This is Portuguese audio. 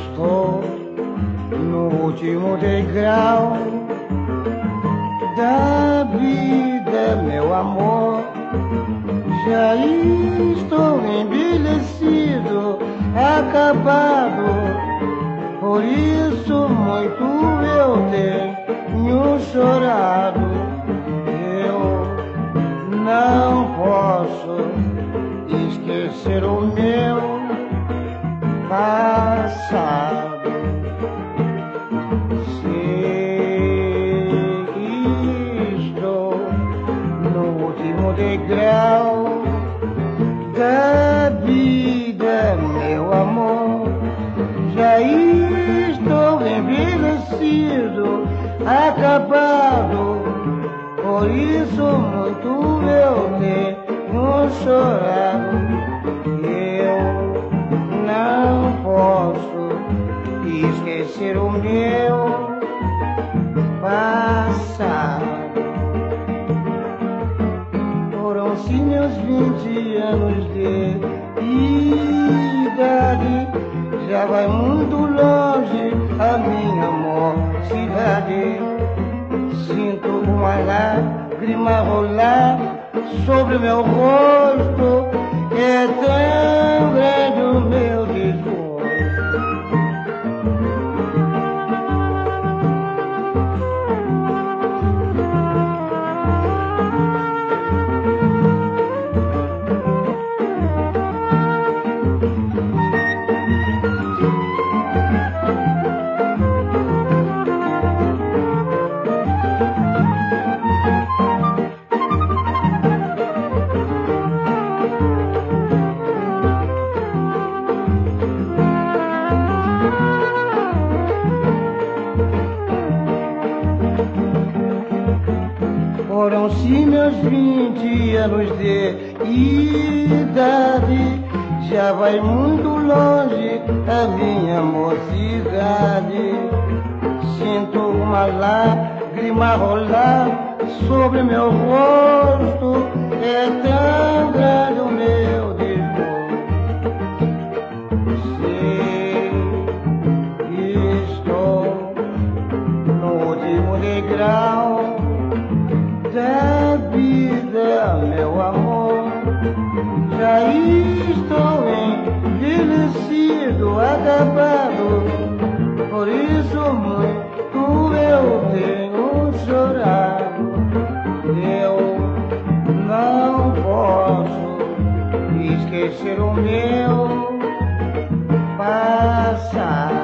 estou no último degrau da vida, meu amor. Já estou envelhecido, acabado, por isso muito eu tenho chorado. Eu não posso esquecer o meu passado. Sei que estou no último degrau da vida, meu amor. Já estou envelhecido, acabado, por isso muito eu tenho chorado. Eu não posso esquecer o meu passado. Foram-se meus 20 anos de idade, já vai muito longe a minha mocidade. Sinto uma lágrima rolar sobre o meu rosto, é tão grande o meu desgosto. Foram-se meus 20 anos de idade, já vai muito longe a minha mocidade. Sinto uma lágrima rolar sobre meu rosto, é tão grande o meu desgosto. Sei que estou no último degrau da vida, meu amor. Já estou envelhecido, acabado, por isso muito eu tenho chorado. Eu não posso esquecer o meu passado.